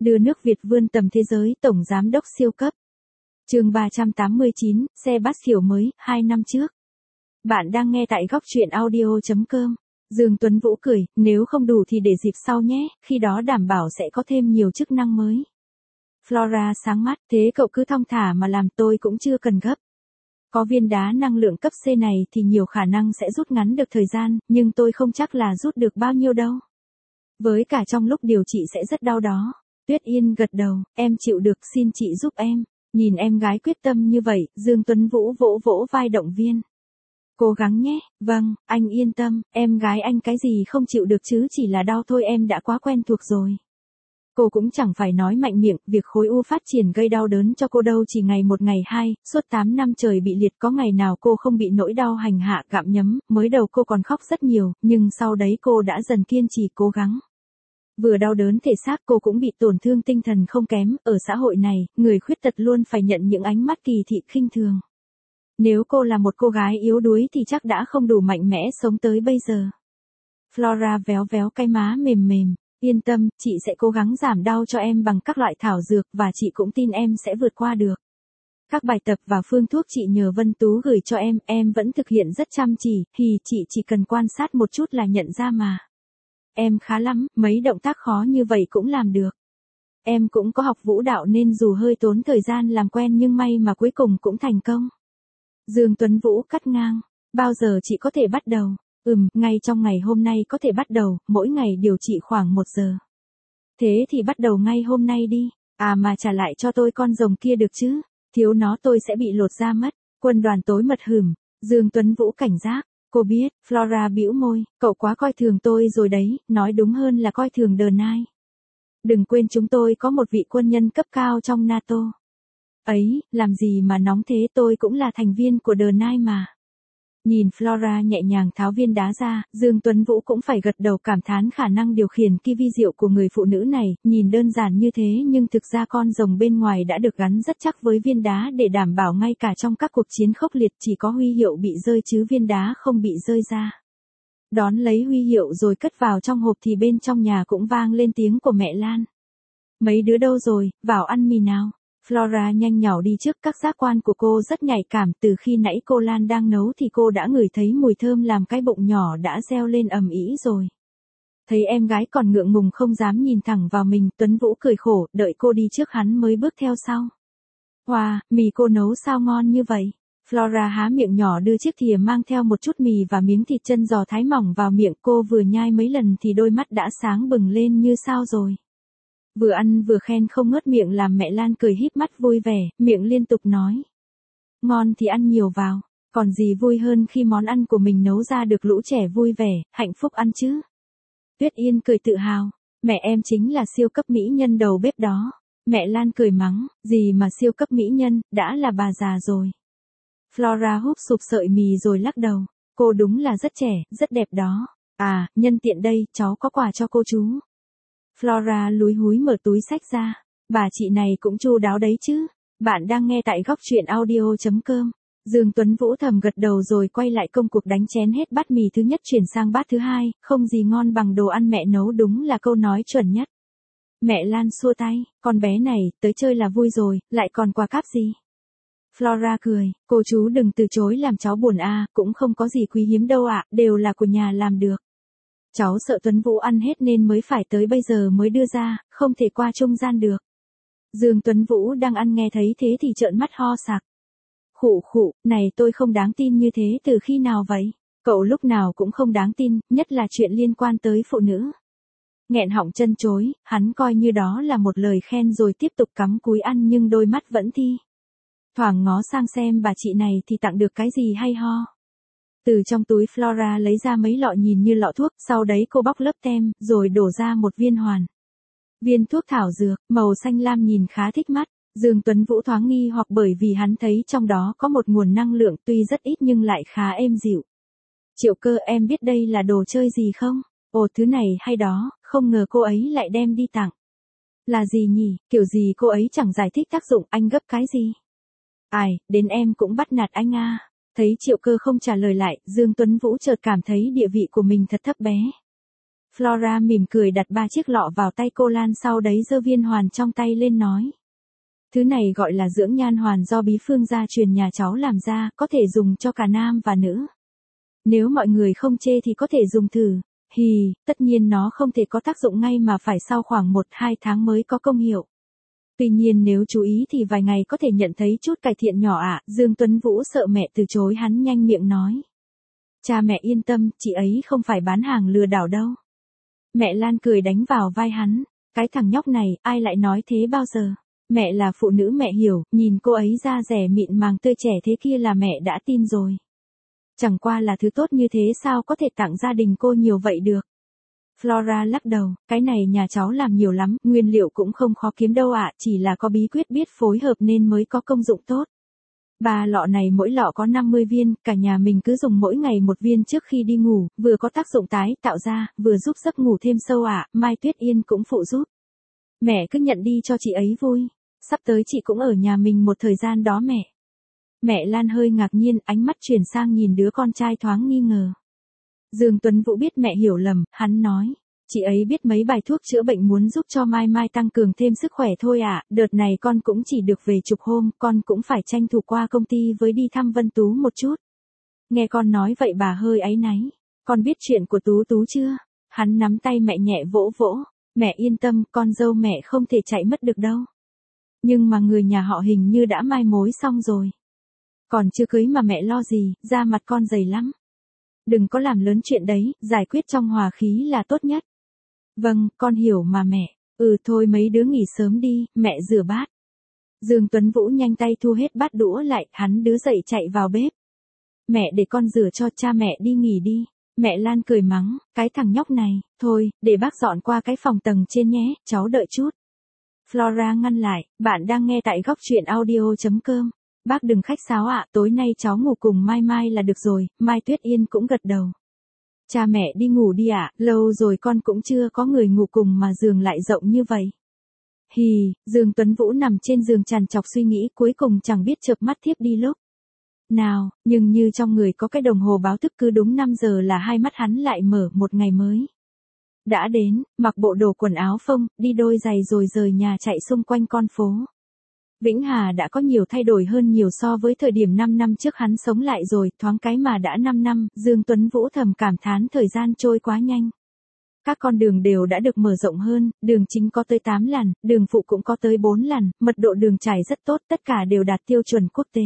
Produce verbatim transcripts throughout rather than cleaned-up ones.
Đưa nước Việt vươn tầm thế giới, tổng giám đốc siêu cấp. Chương ba trăm tám mươi chín, xe bát kiểu mới, hai năm trước. Bạn đang nghe tại góc truyện audio chấm com. Dương Tuấn Vũ cười, nếu không đủ thì để dịp sau nhé, khi đó đảm bảo sẽ có thêm nhiều chức năng mới. Flora sáng mắt, thế cậu cứ thong thả mà làm, tôi cũng chưa cần gấp. Có viên đá năng lượng cấp C này thì nhiều khả năng sẽ rút ngắn được thời gian, nhưng tôi không chắc là rút được bao nhiêu đâu. Với cả trong lúc điều trị sẽ rất đau đó. Tuyết Yên gật đầu, em chịu được, xin chị giúp em. Nhìn em gái quyết tâm như vậy, Dương Tuấn Vũ vỗ vỗ vai động viên. Cố gắng nhé, vâng, anh yên tâm, em gái anh cái gì không chịu được chứ, chỉ là đau thôi, em đã quá quen thuộc rồi. Cô cũng chẳng phải nói mạnh miệng, việc khối u phát triển gây đau đớn cho cô đâu chỉ ngày một ngày hai, suốt tám năm trời bị liệt có ngày nào cô không bị nỗi đau hành hạ gặm nhấm, mới đầu cô còn khóc rất nhiều, nhưng sau đấy cô đã dần kiên trì cố gắng. Vừa đau đớn thể xác cô cũng bị tổn thương tinh thần không kém, ở xã hội này, người khuyết tật luôn phải nhận những ánh mắt kỳ thị khinh thường. Nếu cô là một cô gái yếu đuối thì chắc đã không đủ mạnh mẽ sống tới bây giờ. Flora véo véo cái má mềm mềm, yên tâm, chị sẽ cố gắng giảm đau cho em bằng các loại thảo dược và chị cũng tin em sẽ vượt qua được. Các bài tập và phương thuốc chị nhờ Vân Tú gửi cho em, em vẫn thực hiện rất chăm chỉ, thì chị chỉ cần quan sát một chút là nhận ra mà. Em khá lắm, mấy động tác khó như vậy cũng làm được. Em cũng có học vũ đạo nên dù hơi tốn thời gian làm quen nhưng may mà cuối cùng cũng thành công. Dương Tuấn Vũ cắt ngang, bao giờ chị có thể bắt đầu? Ừm, ngay trong ngày hôm nay có thể bắt đầu, mỗi ngày điều trị khoảng một giờ. Thế thì bắt đầu ngay hôm nay đi, à mà trả lại cho tôi con rồng kia được chứ, thiếu nó tôi sẽ bị lột da mất. Quân đoàn tối mật hửm, Dương Tuấn Vũ cảnh giác. Cô biết, Flora bĩu môi, cậu quá coi thường tôi rồi đấy, nói đúng hơn là coi thường The Knight. Đừng quên chúng tôi có một vị quân nhân cấp cao trong NATO. Ấy, làm gì mà nóng thế, tôi cũng là thành viên của The Knight mà. Nhìn Flora nhẹ nhàng tháo viên đá ra, Dương Tuấn Vũ cũng phải gật đầu cảm thán khả năng điều khiển ki vi diệu của người phụ nữ này, nhìn đơn giản như thế nhưng thực ra con rồng bên ngoài đã được gắn rất chắc với viên đá để đảm bảo ngay cả trong các cuộc chiến khốc liệt chỉ có huy hiệu bị rơi chứ viên đá không bị rơi ra. Đón lấy huy hiệu rồi cất vào trong hộp thì bên trong nhà cũng vang lên tiếng của mẹ Lan. Mấy đứa đâu rồi, vào ăn mì nào. Flora nhanh nhảu đi trước, các giác quan của cô rất nhạy cảm, từ khi nãy cô Lan đang nấu thì cô đã ngửi thấy mùi thơm làm cái bụng nhỏ đã reo lên ầm ĩ rồi. Thấy em gái còn ngượng ngùng không dám nhìn thẳng vào mình, Tuấn Vũ cười khổ, đợi cô đi trước hắn mới bước theo sau. Wow, mì cô nấu sao ngon như vậy? Flora há miệng nhỏ đưa chiếc thìa mang theo một chút mì và miếng thịt chân giò thái mỏng vào miệng, cô vừa nhai mấy lần thì đôi mắt đã sáng bừng lên như sao rồi. Vừa ăn vừa khen không ngớt miệng làm mẹ Lan cười híp mắt vui vẻ, miệng liên tục nói. Ngon thì ăn nhiều vào, còn gì vui hơn khi món ăn của mình nấu ra được lũ trẻ vui vẻ, hạnh phúc ăn chứ. Tuyết Yên cười tự hào, mẹ em chính là siêu cấp mỹ nhân đầu bếp đó. Mẹ Lan cười mắng, gì mà siêu cấp mỹ nhân, đã là bà già rồi. Flora húp sụp sợi mì rồi lắc đầu, cô đúng là rất trẻ, rất đẹp đó. À, nhân tiện đây, cháu có quà cho cô chú. Flora lúi húi mở túi xách ra, bà chị này cũng chu đáo đấy chứ. Bạn đang nghe tại góc truyện audio chấm com. Dương Tuấn Vũ thầm gật đầu rồi quay lại công cuộc đánh chén hết bát mì thứ nhất chuyển sang bát thứ hai, không gì ngon bằng đồ ăn mẹ nấu, đúng là câu nói chuẩn nhất. Mẹ Lan xua tay, con bé này, tới chơi là vui rồi, lại còn quà cáp gì. Flora cười, cô chú đừng từ chối làm cháu buồn à, cũng không có gì quý hiếm đâu ạ, đều là của nhà làm được. Cháu sợ Tuấn Vũ ăn hết nên mới phải tới bây giờ mới đưa ra, không thể qua trung gian được. Dương Tuấn Vũ đang ăn nghe thấy thế thì trợn mắt ho sặc. Khụ khụ, này tôi không đáng tin như thế từ khi nào vậy? Cậu lúc nào cũng không đáng tin, nhất là chuyện liên quan tới phụ nữ. Nghẹn họng chân chối, hắn coi như đó là một lời khen rồi tiếp tục cắm cúi ăn nhưng đôi mắt vẫn thi. Thoảng ngó sang xem bà chị này thì tặng được cái gì hay ho. Từ trong túi Flora lấy ra mấy lọ nhìn như lọ thuốc, sau đấy cô bóc lớp tem, rồi đổ ra một viên hoàn. Viên thuốc thảo dược, màu xanh lam nhìn khá thích mắt, Dương Tuấn Vũ thoáng nghi hoặc bởi vì hắn thấy trong đó có một nguồn năng lượng tuy rất ít nhưng lại khá êm dịu. Triệu Cơ, em biết đây là đồ chơi gì không? Ồ, thứ này hay đó, không ngờ cô ấy lại đem đi tặng. Là gì nhỉ, kiểu gì cô ấy chẳng giải thích tác dụng, anh gấp cái gì? Ai, đến em cũng bắt nạt anh à. Thấy Triệu Cơ không trả lời lại, Dương Tuấn Vũ chợt cảm thấy địa vị của mình thật thấp bé. Flora mỉm cười đặt ba chiếc lọ vào tay cô Lan, sau đấy giơ viên hoàn trong tay lên nói. Thứ này gọi là dưỡng nhan hoàn do bí phương gia truyền nhà cháu làm ra, có thể dùng cho cả nam và nữ. Nếu mọi người không chê thì có thể dùng thử. Hì, tất nhiên nó không thể có tác dụng ngay mà phải sau khoảng một hai tháng mới có công hiệu. Tuy nhiên nếu chú ý thì vài ngày có thể nhận thấy chút cải thiện nhỏ ạ. Dương Tuấn Vũ sợ mẹ từ chối, hắn nhanh miệng nói. Cha mẹ yên tâm, chị ấy không phải bán hàng lừa đảo đâu. Mẹ Lan cười đánh vào vai hắn. Cái thằng nhóc này, ai lại nói thế bao giờ? Mẹ là phụ nữ, mẹ hiểu, nhìn cô ấy da dẻ mịn màng tươi trẻ thế kia là mẹ đã tin rồi. Chẳng qua là thứ tốt như thế sao có thể tặng gia đình cô nhiều vậy được. Flora lắc đầu, cái này nhà cháu làm nhiều lắm, nguyên liệu cũng không khó kiếm đâu ạ, chỉ là có bí quyết biết phối hợp nên mới có công dụng tốt. Ba lọ này mỗi lọ có năm mươi viên, cả nhà mình cứ dùng mỗi ngày một viên trước khi đi ngủ, vừa có tác dụng tái tạo ra, vừa giúp giấc ngủ thêm sâu ạ, Mai Tuyết Yên cũng phụ giúp. Mẹ cứ nhận đi cho chị ấy vui, sắp tới chị cũng ở nhà mình một thời gian đó mẹ. Mẹ Lan hơi ngạc nhiên, ánh mắt chuyển sang nhìn đứa con trai thoáng nghi ngờ. Dương Tuấn Vũ biết mẹ hiểu lầm, hắn nói, chị ấy biết mấy bài thuốc chữa bệnh muốn giúp cho Mai Mai tăng cường thêm sức khỏe thôi ạ, đợt này con cũng chỉ được về chục hôm, con cũng phải tranh thủ qua công ty với đi thăm Vân Tú một chút. Nghe con nói vậy bà hơi áy náy, con biết chuyện của Tú Tú chưa? Hắn nắm tay mẹ nhẹ vỗ vỗ, mẹ yên tâm, con dâu mẹ không thể chạy mất được đâu. Nhưng mà người nhà họ Hình như đã mai mối xong rồi. Còn chưa cưới mà mẹ lo gì, da mặt con dày lắm. Đừng có làm lớn chuyện đấy, giải quyết trong hòa khí là tốt nhất. Vâng, con hiểu mà mẹ. Ừ thôi mấy đứa nghỉ sớm đi, mẹ rửa bát. Dương Tuấn Vũ nhanh tay thu hết bát đũa lại, hắn đứa dậy chạy vào bếp. Mẹ để con rửa cho, cha mẹ đi nghỉ đi. Mẹ Lan cười mắng, cái thằng nhóc này, thôi, để bác dọn qua cái phòng tầng trên nhé, cháu đợi chút. Flora ngăn lại, bạn đang nghe tại góc truyện audio chấm com. Bác đừng khách sáo ạ, tối nay cháu ngủ cùng Mai Mai là được rồi, Mai Tuyết Yên cũng gật đầu. Cha mẹ đi ngủ đi ạ, lâu rồi con cũng chưa có người ngủ cùng mà giường lại rộng như vậy. Hì, Dương Tuấn Vũ nằm trên giường trằn trọc suy nghĩ, cuối cùng chẳng biết chợp mắt thiếp đi lúc nào, nhưng như trong người có cái đồng hồ báo thức, cứ đúng năm giờ là hai mắt hắn lại mở, một ngày mới đã đến, mặc bộ đồ quần áo phông, đi đôi giày rồi rời nhà chạy xung quanh con phố. Vĩnh Hà đã có nhiều thay đổi hơn nhiều so với thời điểm năm năm trước hắn sống lại rồi, thoáng cái mà đã năm năm, Dương Tuấn Vũ thầm cảm thán thời gian trôi quá nhanh. Các con đường đều đã được mở rộng hơn, đường chính có tới tám làn, đường phụ cũng có tới bốn làn, mật độ đường trải rất tốt, tất cả đều đạt tiêu chuẩn quốc tế.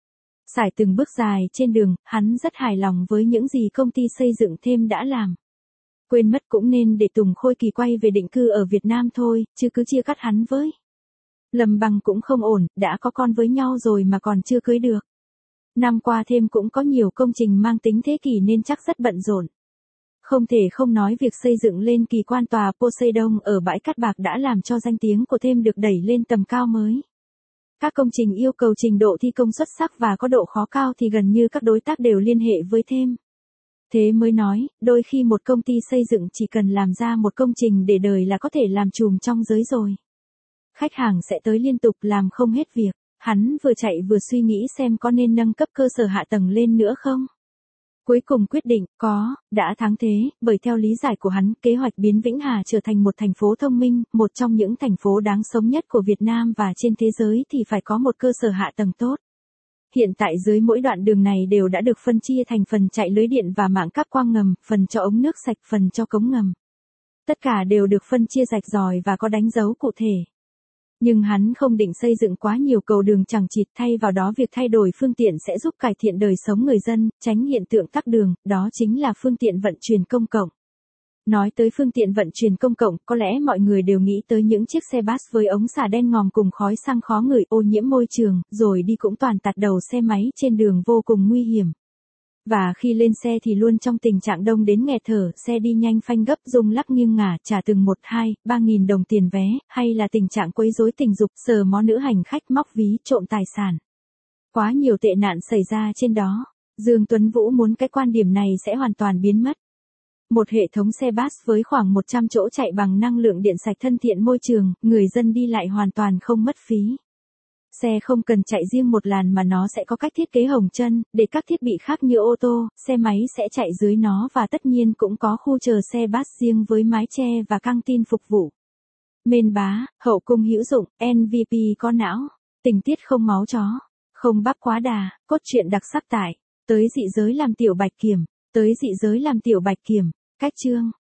Sải từng bước dài trên đường, hắn rất hài lòng với những gì công ty xây dựng thêm đã làm. Quên mất cũng nên để Tùng Khôi Kỳ quay về định cư ở Việt Nam thôi, chứ cứ chia cắt hắn với Lâm Bằng cũng không ổn, đã có con với nhau rồi mà còn chưa cưới được. Năm qua thêm cũng có nhiều công trình mang tính thế kỷ nên chắc rất bận rộn. Không thể không nói việc xây dựng lên kỳ quan tòa Poseidon ở bãi Cát Bạc đã làm cho danh tiếng của thêm được đẩy lên tầm cao mới. Các công trình yêu cầu trình độ thi công xuất sắc và có độ khó cao thì gần như các đối tác đều liên hệ với thêm. Thế mới nói, đôi khi một công ty xây dựng chỉ cần làm ra một công trình để đời là có thể làm chùm trong giới rồi. Khách hàng sẽ tới liên tục làm không hết việc. Hắn vừa chạy vừa suy nghĩ xem có nên nâng cấp cơ sở hạ tầng lên nữa không. Cuối cùng quyết định, có, đã thắng thế, bởi theo lý giải của hắn, kế hoạch biến Vĩnh Hà trở thành một thành phố thông minh, một trong những thành phố đáng sống nhất của Việt Nam và trên thế giới thì phải có một cơ sở hạ tầng tốt. Hiện tại dưới mỗi đoạn đường này đều đã được phân chia thành phần chạy lưới điện và mạng cáp quang ngầm, phần cho ống nước sạch, phần cho cống ngầm. Tất cả đều được phân chia rạch ròi và có đánh dấu cụ thể. Nhưng hắn không định xây dựng quá nhiều cầu đường chằng chịt, thay vào đó việc thay đổi phương tiện sẽ giúp cải thiện đời sống người dân, tránh hiện tượng tắc đường, đó chính là phương tiện vận chuyển công cộng. Nói tới phương tiện vận chuyển công cộng, có lẽ mọi người đều nghĩ tới những chiếc xe bus với ống xả đen ngòm cùng khói xăng khó ngửi, ô nhiễm môi trường, rồi đi cũng toàn tạt đầu xe máy trên đường vô cùng nguy hiểm. Và khi lên xe thì luôn trong tình trạng đông đến nghẹt thở, xe đi nhanh phanh gấp, rung lắc nghiêng ngả, trả từng một, hai, ba nghìn đồng tiền vé, hay là tình trạng quấy rối tình dục, sờ mó nữ hành khách, móc ví, trộm tài sản. Quá nhiều tệ nạn xảy ra trên đó. Dương Tuấn Vũ muốn cái quan điểm này sẽ hoàn toàn biến mất. Một hệ thống xe bus với khoảng một trăm chỗ chạy bằng năng lượng điện sạch thân thiện môi trường, người dân đi lại hoàn toàn không mất phí. Xe không cần chạy riêng một làn mà nó sẽ có cách thiết kế hồng chân, để các thiết bị khác như ô tô, xe máy sẽ chạy dưới nó và tất nhiên cũng có khu chờ xe bus riêng với mái che và căng tin phục vụ. Mên bá, hậu cung hữu dụng, em vê pê có não, tình tiết không máu chó, không bắp quá đà, cốt truyện đặc sắc tại, tới dị giới làm tiểu bạch kiểm, tới dị giới làm tiểu bạch kiểm, cách chương.